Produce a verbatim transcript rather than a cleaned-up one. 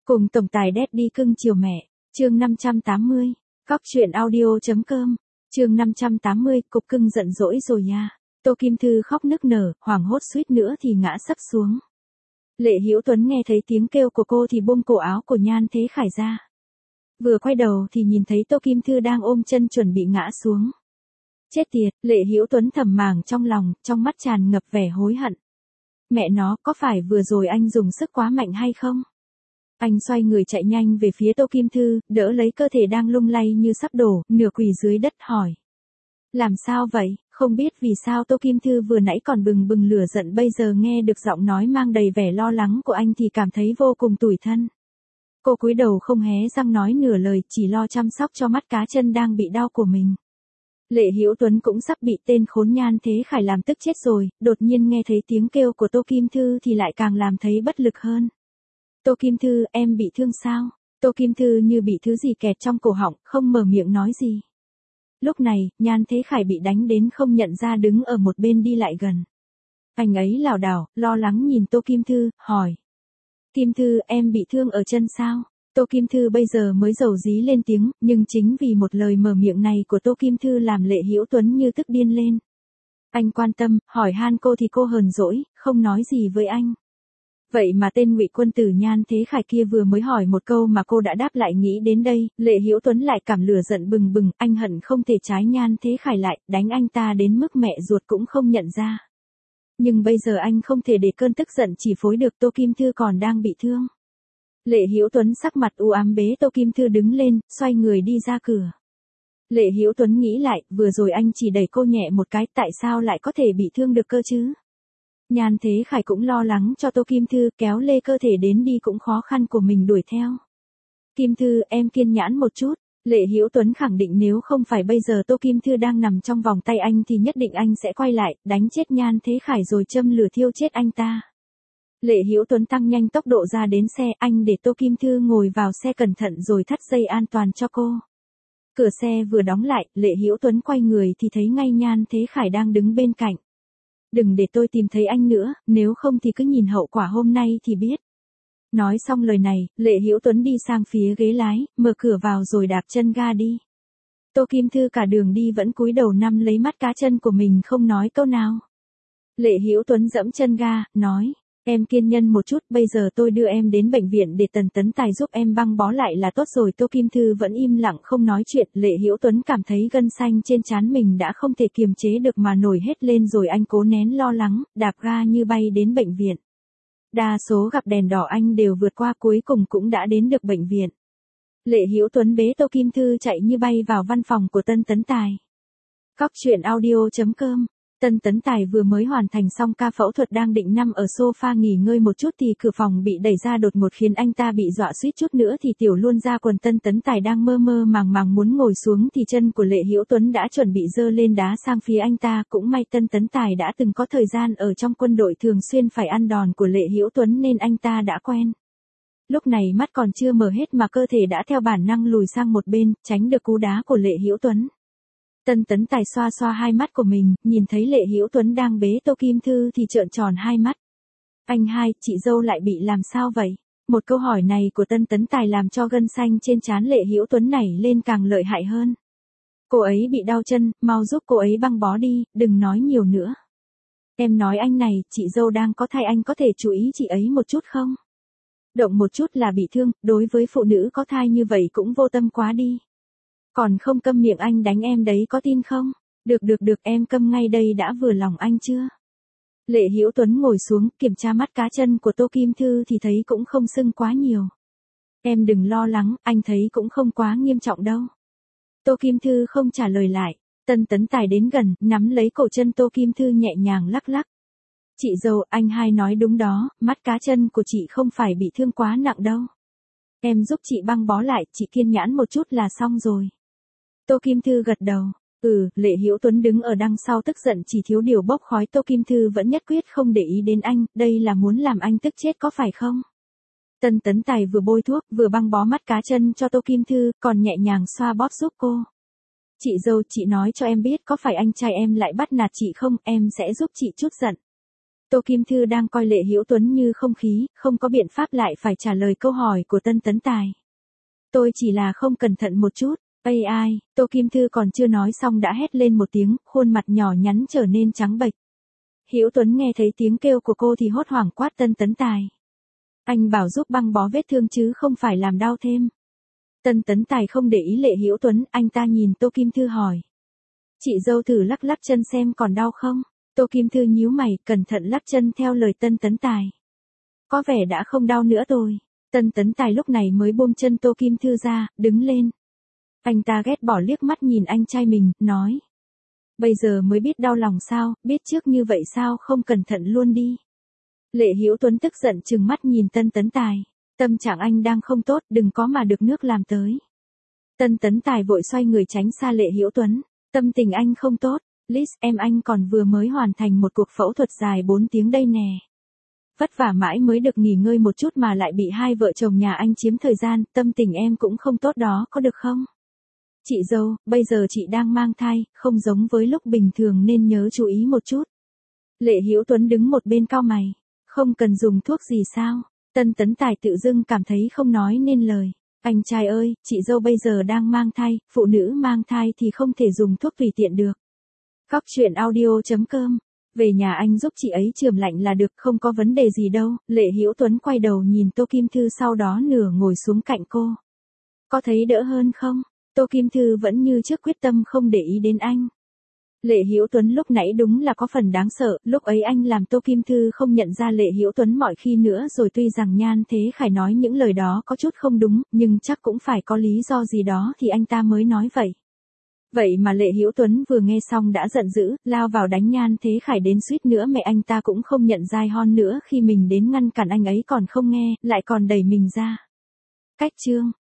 Cùng tổng tài Daddy cưng chiều mẹ, chương năm trăm tám mươi, Cóc truyện audio.com, chương năm trăm tám mươi, cục cưng giận dỗi rồi nha. Tô Kim Thư khóc nức nở, hoảng hốt suýt nữa thì ngã sấp xuống. Lệ Hữu Tuấn nghe thấy tiếng kêu của cô thì buông cổ áo của Nhan Thế Khải ra. Vừa quay đầu thì nhìn thấy Tô Kim Thư đang ôm chân chuẩn bị ngã xuống. Chết tiệt, Lệ Hữu Tuấn thầm màng trong lòng, trong mắt tràn ngập vẻ hối hận. Mẹ nó, có phải vừa rồi anh dùng sức quá mạnh hay không? Anh xoay người chạy nhanh về phía Tô Kim Thư, đỡ lấy cơ thể đang lung lay như sắp đổ, nửa quỳ dưới đất hỏi. Làm sao vậy? Không biết vì sao Tô Kim Thư vừa nãy còn bừng bừng lửa giận bây giờ nghe được giọng nói mang đầy vẻ lo lắng của anh thì cảm thấy vô cùng tủi thân. Cô cúi đầu không hé răng nói nửa lời, chỉ lo chăm sóc cho mắt cá chân đang bị đau của mình. Lệ Hữu Tuấn cũng sắp bị tên khốn Nhan Thế Khải làm tức chết rồi, đột nhiên nghe thấy tiếng kêu của Tô Kim Thư thì lại càng làm thấy bất lực hơn. Tô Kim Thư, em bị thương sao? Tô Kim Thư như bị thứ gì kẹt trong cổ họng, không mở miệng nói gì. Lúc này, Nhan Thế Khải bị đánh đến không nhận ra đứng ở một bên đi lại gần. Anh ấy lảo đảo, lo lắng nhìn Tô Kim Thư, hỏi. Kim Thư, em bị thương ở chân sao? Tô Kim Thư bây giờ mới giàu dí lên tiếng, nhưng chính vì một lời mở miệng này của Tô Kim Thư làm Lệ Hữu Tuấn như tức điên lên. Anh quan tâm, hỏi han cô thì cô hờn dỗi, không nói gì với anh. Vậy mà tên ngụy quân tử Nhan Thế Khải kia vừa mới hỏi một câu mà cô đã đáp lại nghĩ đến đây, Lệ Hữu Tuấn lại cảm lửa giận bừng bừng, anh hận không thể trái Nhan Thế Khải lại, đánh anh ta đến mức mẹ ruột cũng không nhận ra. Nhưng bây giờ anh không thể để cơn tức giận chỉ phối được Tô Kim Thư còn đang bị thương. Lệ Hữu Tuấn sắc mặt u ám bế Tô Kim Thư đứng lên, xoay người đi ra cửa. Lệ Hữu Tuấn nghĩ lại, vừa rồi anh chỉ đẩy cô nhẹ một cái, tại sao lại có thể bị thương được cơ chứ? Nhan Thế Khải cũng lo lắng cho Tô Kim Thư, kéo lê cơ thể đến đi cũng khó khăn của mình đuổi theo. Kim Thư, em kiên nhẫn một chút. Lệ Hữu Tuấn khẳng định nếu không phải bây giờ Tô Kim Thư đang nằm trong vòng tay anh thì nhất định anh sẽ quay lại, đánh chết Nhan Thế Khải rồi châm lửa thiêu chết anh ta. Lệ Hữu Tuấn tăng nhanh tốc độ ra đến xe, anh để Tô Kim Thư ngồi vào xe cẩn thận rồi thắt dây an toàn cho cô. Cửa xe vừa đóng lại, Lệ Hữu Tuấn quay người thì thấy ngay Nhan Thế Khải đang đứng bên cạnh. Đừng để tôi tìm thấy anh nữa, nếu không thì cứ nhìn hậu quả hôm nay thì biết. Nói xong lời này, Lệ Hữu Tuấn đi sang phía ghế lái, mở cửa vào rồi đạp chân ga đi. Tô Kim Thư cả đường đi vẫn cúi đầu nắm lấy mắt cá chân của mình không nói câu nào. Lệ Hữu Tuấn giẫm chân ga, nói. Em kiên nhẫn một chút, bây giờ tôi đưa em đến bệnh viện để Tần Tấn Tài giúp em băng bó lại là tốt rồi. Tô Kim Thư vẫn im lặng không nói chuyện, Lệ Hữu Tuấn cảm thấy gân xanh trên trán mình đã không thể kiềm chế được mà nổi hết lên rồi anh cố nén lo lắng, đạp ga như bay đến bệnh viện. Đa số gặp đèn đỏ anh đều vượt qua cuối cùng cũng đã đến được bệnh viện. Lệ Hữu Tuấn bế Tô Kim Thư chạy như bay vào văn phòng của Tân Tấn Tài. Cóc truyện audio.com. Tân Tấn Tài vừa mới hoàn thành xong ca phẫu thuật đang định nằm ở sofa nghỉ ngơi một chút thì cửa phòng bị đẩy ra đột ngột khiến anh ta bị dọa suýt chút nữa thì tiểu luôn ra quần. Tân Tấn Tài đang mơ mơ màng màng muốn ngồi xuống thì chân của Lệ Hữu Tuấn đã chuẩn bị giơ lên đá sang phía anh ta. Cũng may Tân Tấn Tài đã từng có thời gian ở trong quân đội thường xuyên phải ăn đòn của Lệ Hữu Tuấn nên anh ta đã quen. Lúc này mắt còn chưa mở hết mà cơ thể đã theo bản năng lùi sang một bên, tránh được cú đá của Lệ Hữu Tuấn. Tân Tấn Tài xoa xoa hai mắt của mình, nhìn thấy Lệ Hữu Tuấn đang bế Tô Kim Thư thì trợn tròn hai mắt. Anh hai, chị dâu lại bị làm sao vậy? Một câu hỏi này của Tân Tấn Tài làm cho gân xanh trên trán Lệ Hữu Tuấn nảy lên càng lợi hại hơn. Cô ấy bị đau chân, mau giúp cô ấy băng bó đi, đừng nói nhiều nữa. Em nói anh này, chị dâu đang có thai, anh có thể chú ý chị ấy một chút không? Động một chút là bị thương, đối với phụ nữ có thai như vậy cũng vô tâm quá đi. Còn không câm miệng, anh đánh em đấy có tin không? Được được được, em câm ngay đây đã, vừa lòng anh chưa? Lệ Hữu Tuấn ngồi xuống, kiểm tra mắt cá chân của Tô Kim Thư thì thấy cũng không sưng quá nhiều. Em đừng lo lắng, anh thấy cũng không quá nghiêm trọng đâu. Tô Kim Thư không trả lời lại. Tân Tấn Tài đến gần, nắm lấy cổ chân Tô Kim Thư nhẹ nhàng lắc lắc. Chị dâu, anh hai nói đúng đó, mắt cá chân của chị không phải bị thương quá nặng đâu. Em giúp chị băng bó lại, chị kiên nhẫn một chút là xong rồi. Tô Kim Thư gật đầu. Ừ, Lệ Hữu Tuấn đứng ở đằng sau tức giận chỉ thiếu điều bốc khói. Tô Kim Thư vẫn nhất quyết không để ý đến anh, đây là muốn làm anh tức chết có phải không? Tân Tấn Tài vừa bôi thuốc, vừa băng bó mắt cá chân cho Tô Kim Thư, còn nhẹ nhàng xoa bóp giúp cô. Chị dâu, chị nói cho em biết có phải anh trai em lại bắt nạt chị không, em sẽ giúp chị chút giận. Tô Kim Thư đang coi Lệ Hữu Tuấn như không khí, không có biện pháp lại phải trả lời câu hỏi của Tân Tấn Tài. Tôi chỉ là không cẩn thận một chút. Ây ai, Tô Kim Thư còn chưa nói xong đã hét lên một tiếng, khuôn mặt nhỏ nhắn trở nên trắng bệch. Hữu Tuấn nghe thấy tiếng kêu của cô thì hốt hoảng quát Tân Tấn Tài. Anh bảo giúp băng bó vết thương chứ không phải làm đau thêm. Tân Tấn Tài không để ý Lệ Hữu Tuấn, anh ta nhìn Tô Kim Thư hỏi. Chị dâu thử lắc lắc chân xem còn đau không? Tô Kim Thư nhíu mày, cẩn thận lắc chân theo lời Tân Tấn Tài. Có vẻ đã không đau nữa rồi. Tân Tấn Tài lúc này mới buông chân Tô Kim Thư ra, đứng lên. Anh ta ghét bỏ liếc mắt nhìn anh trai mình, nói. Bây giờ mới biết đau lòng sao, biết trước như vậy sao không cẩn thận luôn đi. Lệ Hữu Tuấn tức giận trừng mắt nhìn Tân Tấn Tài. Tâm trạng anh đang không tốt, đừng có mà được nước làm tới. Tân Tấn Tài vội xoay người tránh xa Lệ Hữu Tuấn. Tâm tình anh không tốt. Liz, em anh còn vừa mới hoàn thành một cuộc phẫu thuật dài bốn tiếng đây nè. Vất vả mãi mới được nghỉ ngơi một chút mà lại bị hai vợ chồng nhà anh chiếm thời gian, tâm tình em cũng không tốt đó, có được không? Chị dâu, bây giờ chị đang mang thai, không giống với lúc bình thường nên nhớ chú ý một chút. Lệ Hữu Tuấn đứng một bên cau mày. Không cần dùng thuốc gì sao? Tân Tấn Tài tự dưng cảm thấy không nói nên lời. Anh trai ơi, chị dâu bây giờ đang mang thai, phụ nữ mang thai thì không thể dùng thuốc tùy tiện được. Cóc truyện audio chấm com. Về nhà anh giúp chị ấy chườm lạnh là được, không có vấn đề gì đâu. Lệ Hữu Tuấn quay đầu nhìn Tô Kim Thư sau đó nửa ngồi xuống cạnh cô. Có thấy đỡ hơn không? Tô Kim Thư vẫn như trước quyết tâm không để ý đến anh. Lệ Hữu Tuấn lúc nãy đúng là có phần đáng sợ, lúc ấy anh làm Tô Kim Thư không nhận ra Lệ Hữu Tuấn mọi khi nữa rồi, tuy rằng Nhan Thế Khải nói những lời đó có chút không đúng, nhưng chắc cũng phải có lý do gì đó thì anh ta mới nói vậy. Vậy mà Lệ Hữu Tuấn vừa nghe xong đã giận dữ, lao vào đánh Nhan Thế Khải đến suýt nữa mẹ anh ta cũng không nhận dai hon nữa khi mình đến ngăn cản anh ấy còn không nghe, lại còn đẩy mình ra. Cách chương